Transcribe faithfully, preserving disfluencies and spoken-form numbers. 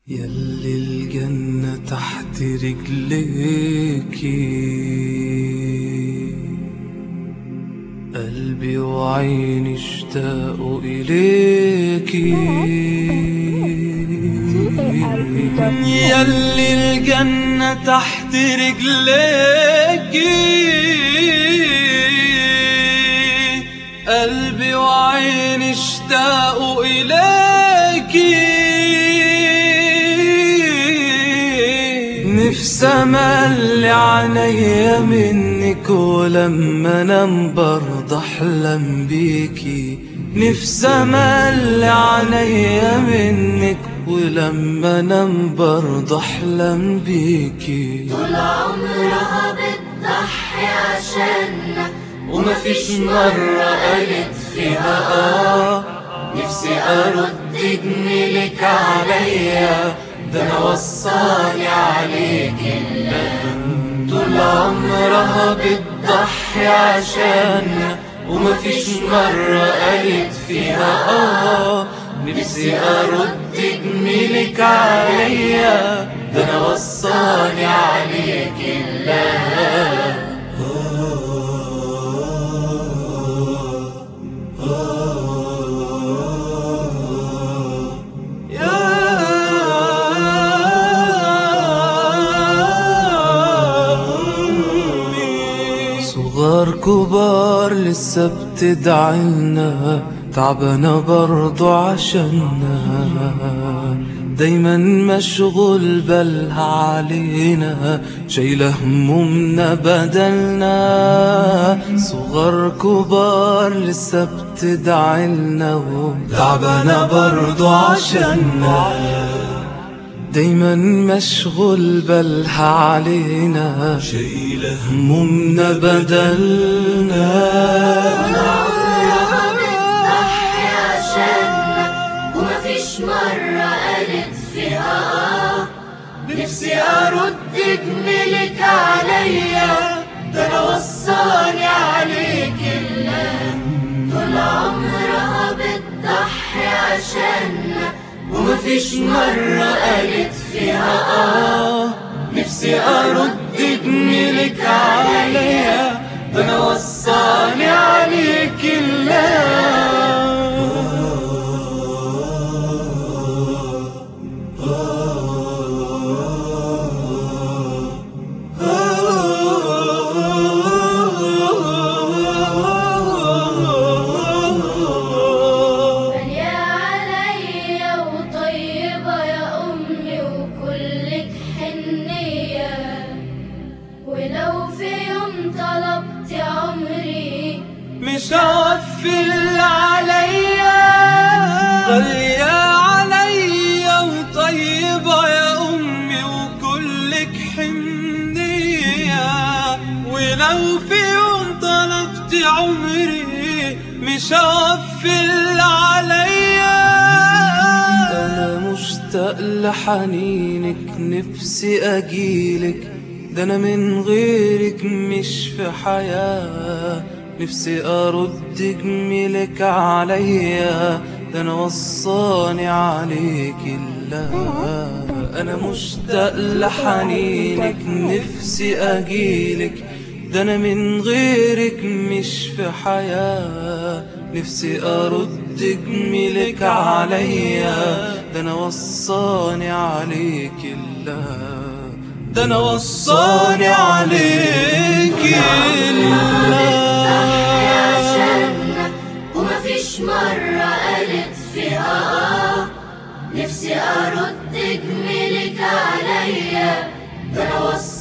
يلي الجنة تحت رجليكي، قلبي وعيني اشتاقوا إليكي. يلي الجنة تحت رجليكي، قلبي وعيني اشتاقوا إليكي. نفسي املي عينيا منك، ولما انام برضه احلم بيكي. نفسي املي عينيا منك، ولما انام برضه احلم بيكي. طول عمرها بتضحي عشاننا، ومفيش مرة قالت فيها اه. نفسي ارد جميلك عليا، ده انا وصاني عليك الله. طول عمرها بتضحي عشاننا، ومفيش مرة قالت فيها اه. نفسي ارد جميلك عليا، ده انا وصاني عليك الله. صغار كبار لسه بتدعيلنا، تعبانة برضو عشاننا. دايما مشغول بالها علينا، شايلة همومنا بدلنا. صغار كبار لسه بتدعيلنا، تعبانة برضو عشاننا. دايما مشغول بالها علينا، شايلة همومنا بدلنا. عمرها بتضحي عشاننا، ومفيش مرة قالت فيها آه. نفسي ارد جميلك عليا، ده انا وصاني عليك الله. طول عمرها بتضحي عشاننا، ومفيش مرة قالت فيها آه. نفسي أرد جميلك عليا، ده أنا وصاني عليك الله. ولو في يوم طلبت عمري، مش هوفي اللي عليا. غالية عليا وطيبة يا أمي، وكلك حنية. ولو في يوم طلبت عمري، مش هوفي اللي عليا. أنا مشتاق لحنينك، نفسي أجيلك، ده أنا من غيرك مش في حياة. نفسي أرد جميلك عليا، ده أنا وصاني عليك الله. أنا مشتاق لحنينك، نفسي أجيلك، ده أنا من غيرك مش في حياة. نفسي أرد جميلك عليا، ده أنا وصاني عليك الله. ده أنا وصاني عليك الله. عشاننا ومفيش مرة قالت فيها آه. نفسي أرد جميلك عليا، ده أنا وصاني